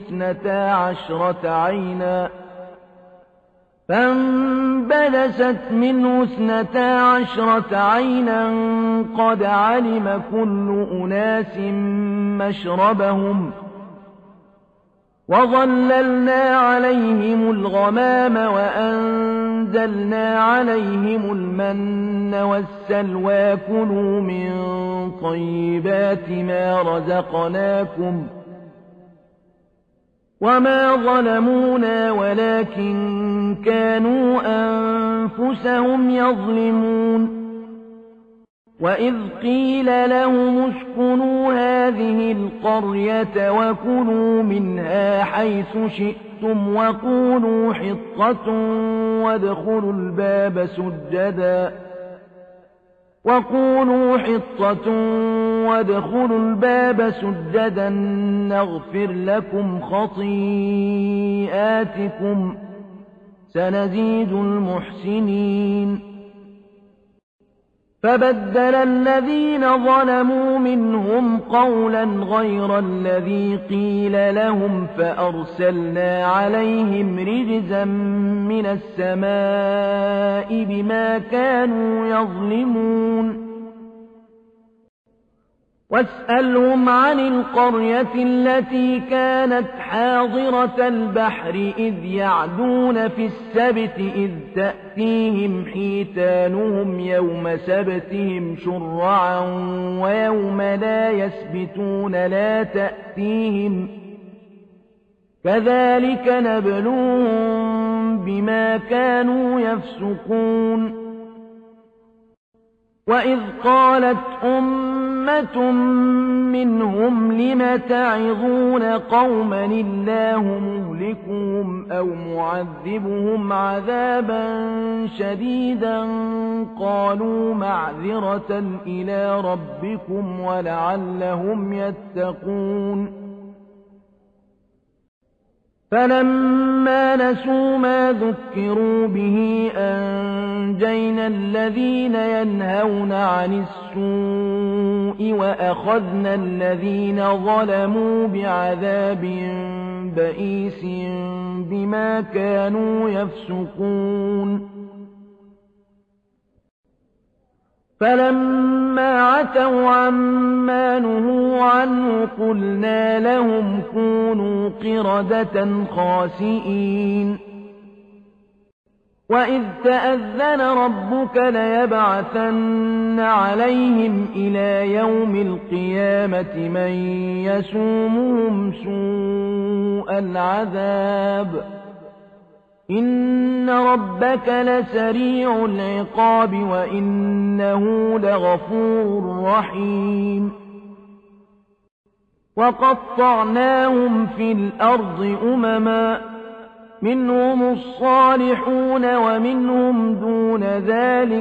12 عينا قد علم كل أناس مشربهم وظللنا عليهم الغمام وأنزلنا عليهم المن والسلوى كلوا من طيبات ما رزقناكم وما ظلمونا ولكن كانوا أنفسهم يظلمون. وإذ قيل لهم اسكنوا هذه القرية وكلوا منها حيث شئتم وقولوا حطة وادخلوا الباب سجدا وقولوا حطة وادخلوا الباب سجدا نغفر لكم خطيئاتكم سنزيد المحسنين. فبدل الذين ظلموا منهم قولا غير الذي قيل لهم فأرسلنا عليهم رجزا من السماء بما كانوا يظلمون. واسألهم عن القرية التي كانت حاضرة البحر إذ يعدون في السبت إذ تأتيهم حيتانهم يوم سبتهم شرعا ويوم لا يسبتون لا تأتيهم كذلك نبلوهم بما كانوا يفسقون. وإذ قالت أمة منهم لم تعظون قوما الله مهلكهم أو معذبهم عذابا شديدا قالوا معذرة إلى ربكم ولعلهم يتقون. فلما نسوا ما ذكروا به أنجينا الذين ينهون عن السوء وأخذنا الذين ظلموا بعذاب بئيس بما كانوا يفسقون. فلما عتوا عما نهوا عنه قلنا لهم كونوا قردة خاسئين. وإذ تأذن ربك ليبعثن عليهم إلى يوم القيامة من يسومهم سوء العذاب إن ربك لسريع العقاب وإنه لغفور رحيم. وقطعناهم في الأرض أمما منهم الصالحون ومنهم دون ذلك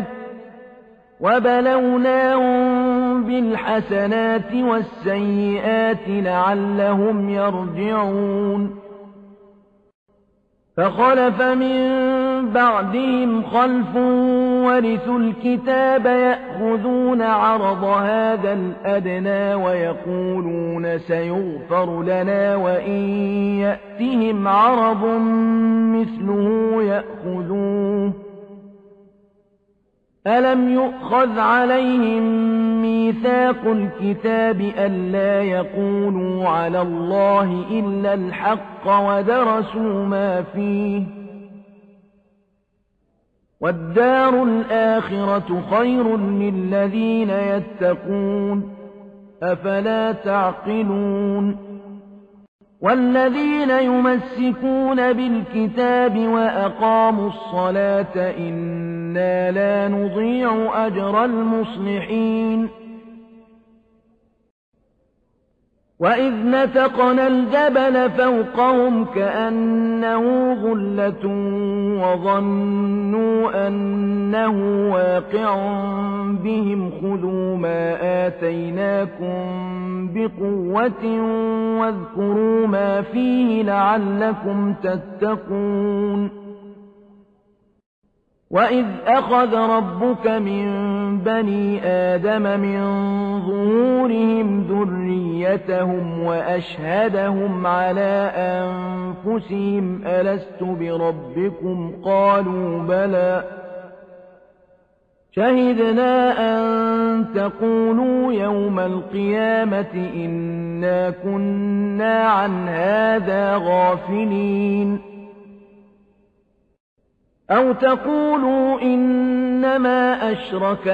وبلوناهم بالحسنات والسيئات لعلهم يرجعون. فخلف من بعدهم خلف ورثوا الكتاب يأخذون عرض هذا الأدنى ويقولون سيغفر لنا وإن يأتهم عرض مثله يأخذوه. ألم يؤخذ عليهم ميثاق الكتاب ألا يقولوا على الله إلا الحق ودرسوا ما فيه والدار الآخرة خير للذين يتقون أفلا تعقلون. والذين يمسكون بالكتاب وأقاموا الصلاة إنا لا نضيع أجر المصلحين. وإذ نتقنا الجبل فوقهم كأنه ظلة وظنوا أنه واقع بهم خذوا ما آتيناكم بقوة واذكروا ما فيه لعلكم تتقون. وإذ أخذ ربك من بني آدم من ظهورهم ذريتهم وأشهدهم على أنفسهم ألست بربكم قالوا بلى شهدنا أن تقولوا يوم القيامة إنا كنا عن هذا غافلين. أو تقولوا إنما أشرك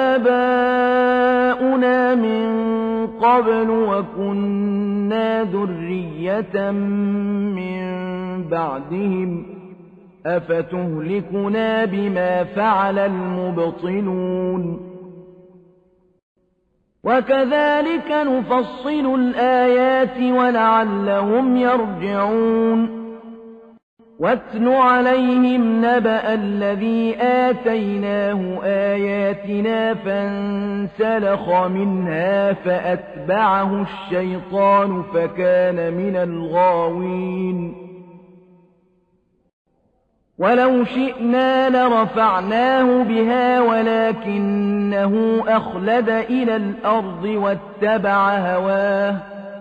آباؤنا من قبل وكنا ذرية من بعدهم أفتهلكنا بما فعل المبطلون. وكذلك نفصل الآيات ولعلهم يرجعون. واتل عليهم نبأ الذي آتيناه آياتنا فانسلخ منها فأتبعه الشيطان فكان من الغاوين ولو شئنا لرفعناه بها ولكنه أخلد إلى الأرض واتبع هواه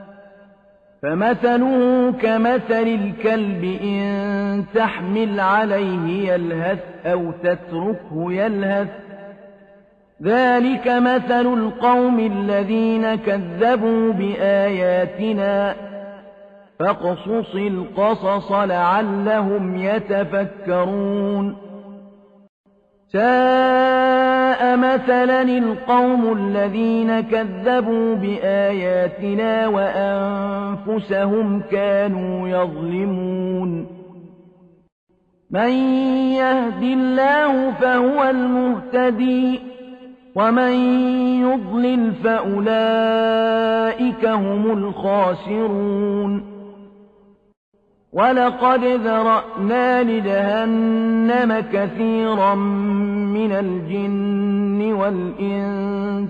فمثله كمثل الكلب إن تحمل عليه يلهث أو تتركه يلهث ذلك مثل القوم الذين كذبوا بآياتنا فاقصص القصص لعلهم يتفكرون ساء مثلا القوم الذين كذبوا بآياتنا وأنفسهم كانوا يظلمون من يهد الله فهو المهتدي ومن يضلل فأولئك هم الخاسرون ولقد ذرأنا لجهنم كثيرا من الجن والإنس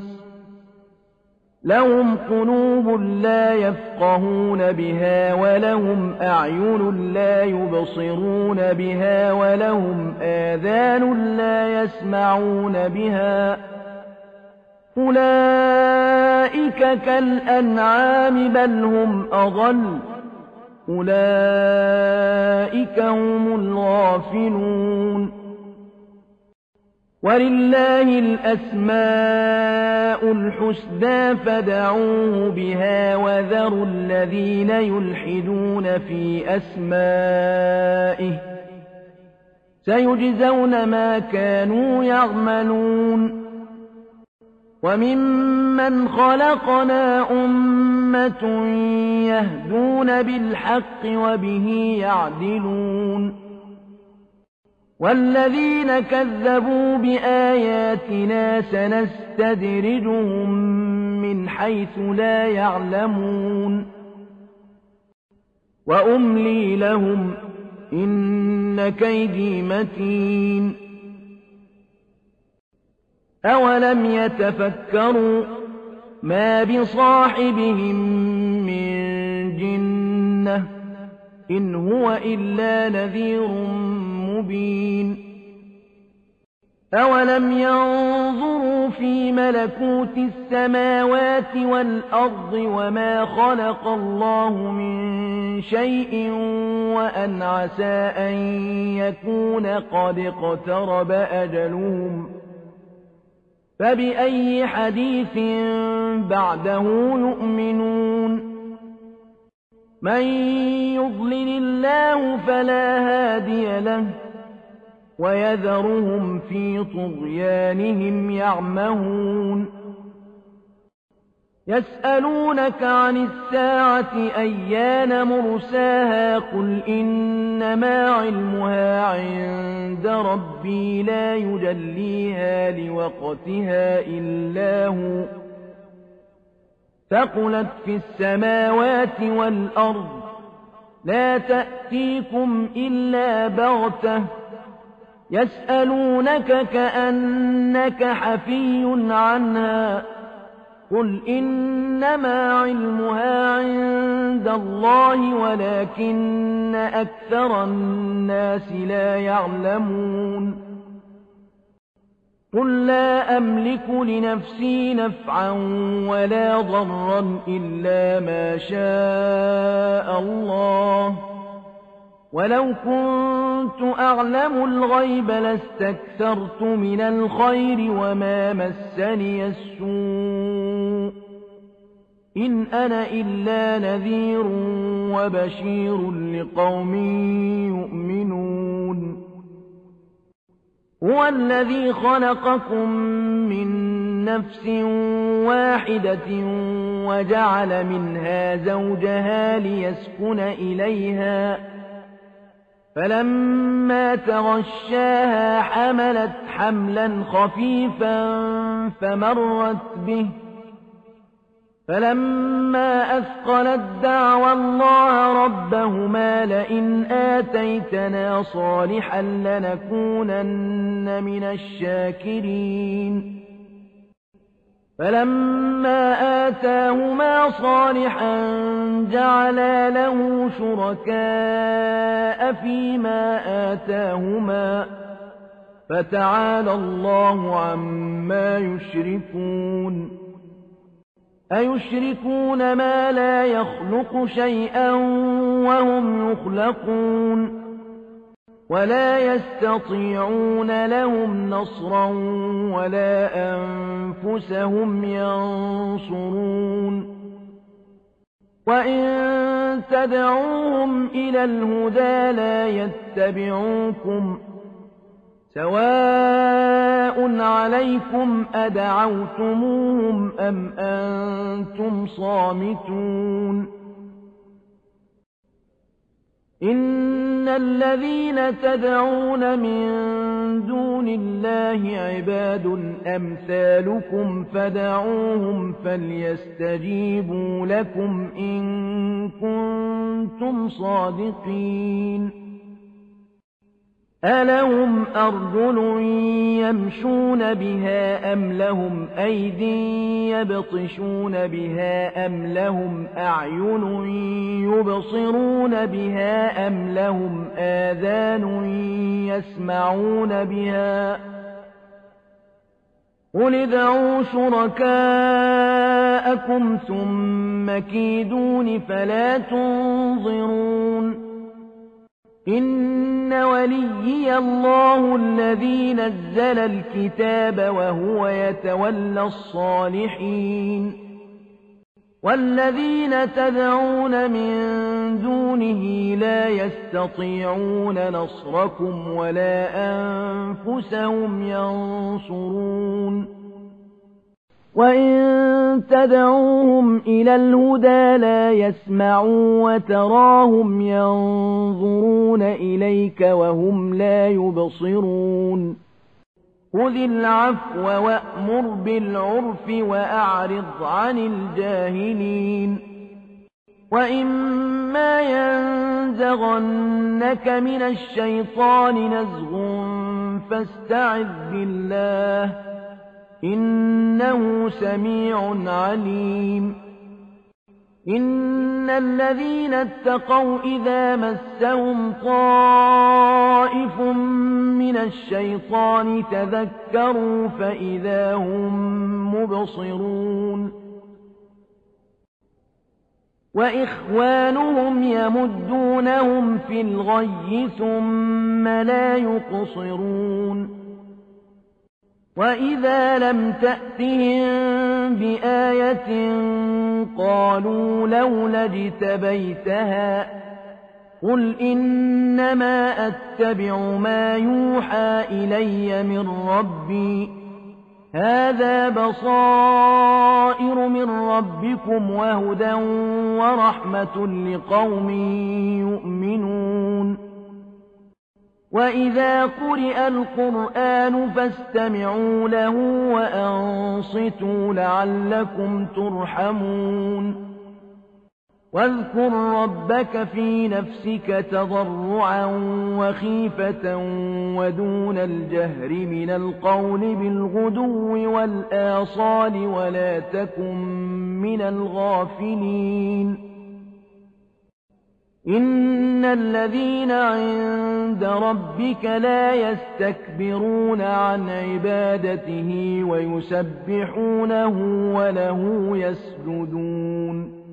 لهم قلوب لا يفقهون بها ولهم أعين لا يبصرون بها ولهم آذان لا يسمعون بها أولئك كالأنعام بل هم أضل أولئك هم الغافلون ولله الأسماء الحسنى فادعوه بها وذروا الذين يلحدون في أسمائه سيجزون ما كانوا يعملون وممن خلقنا أمة يهدون بالحق وبه يعدلون والذين كذبوا بآياتنا سنستدرجهم من حيث لا يعلمون وأملي لهم إن كيدي متين أولم يتفكروا ما بصاحبهم من جنة إن هو إلا نذير مبين أولم ينظروا في ملكوت السماوات والأرض وما خلق الله من شيء وأن عسى أن يكون قد اقترب أجلهم فبأي حديث بعده يؤمنون من يضلل الله فلا هادي له ويذرهم في طغيانهم يعمهون يسألونك عن الساعة أيان مرساها قل إنما علمها عند ربي لا يجليها لوقتها إلا هو ثقلت في السماوات والأرض لا تأتيكم إلا بغتة يسألونك كأنك حفي عنها قل إنما علمها عند الله ولكن أكثر الناس لا يعلمون قل لا أملك لنفسي نفعا ولا ضرا إلا ما شاء الله ولو كنت أعلم الغيب لاستكثرت من الخير وما مسني السوء إن أنا إلا نذير وبشير لقوم يؤمنون هو الذي خلقكم من نفس واحدة وجعل منها زوجها ليسكن إليها فلما تغشاها حملت حملا خفيفا فمرت به فلما أثقلت دعوى الله ربهما لئن آتيتنا صالحا لنكونن من الشاكرين فلما آتاهما صالحا جعلا له شركاء فيما آتاهما فتعالى الله عما يشركون أيشركون ما لا يخلق شيئا وهم يخلقون ولا يستطيعون لهم نصرا ولا أنفسهم ينصرون وإن تدعوهم إلى الهدى لا يتبعوكم سواء عليكم أدعوتموهم أم أنتم صامتون إن الذين تدعون من دون الله عباد أمثالكم فدعوهم فليستجيبوا لكم إن كنتم صادقين ألهم أرجل يمشون بها أم لهم أيد يبطشون بها أم لهم أعين يبصرون بها أم لهم آذان يسمعون بها قل ادعوا شركاءكم ثم كيدون فلا تنظرون إن وليي الله الذي نزل الكتاب وهو يتولى الصالحين والذين تدعون من دونه لا يستطيعون نصركم ولا أنفسهم ينصرون وإن تدعوهم إلى الهدى لا يسمعوا وتراهم ينظرون إليك وهم لا يبصرون خذ العفو وأمر بالعرف وأعرض عن الجاهلين وإما ينزغنك من الشيطان نزغ فاستعذ بالله إنه سميع عليم إن الذين اتقوا إذا مسهم طائف من الشيطان تذكروا فإذا هم مبصرون وإخوانهم يمدونهم في الغي ثم لا يقصرون وإذا لم تأتهم بآية قالوا لولا اجتبيتها قل إنما أتبع ما يوحى إلي من ربي هذا بصائر من ربكم وهدى ورحمة لقوم يؤمنون وإذا قرئ القرآن فاستمعوا له وأنصتوا لعلكم ترحمون واذكر ربك في نفسك تضرعا وخيفة ودون الجهر من القول بالغدو والآصال ولا تكن من الغافلين إن الذين عند ربك لا يستكبرون عن عبادته ويسبحونه وله يسجدون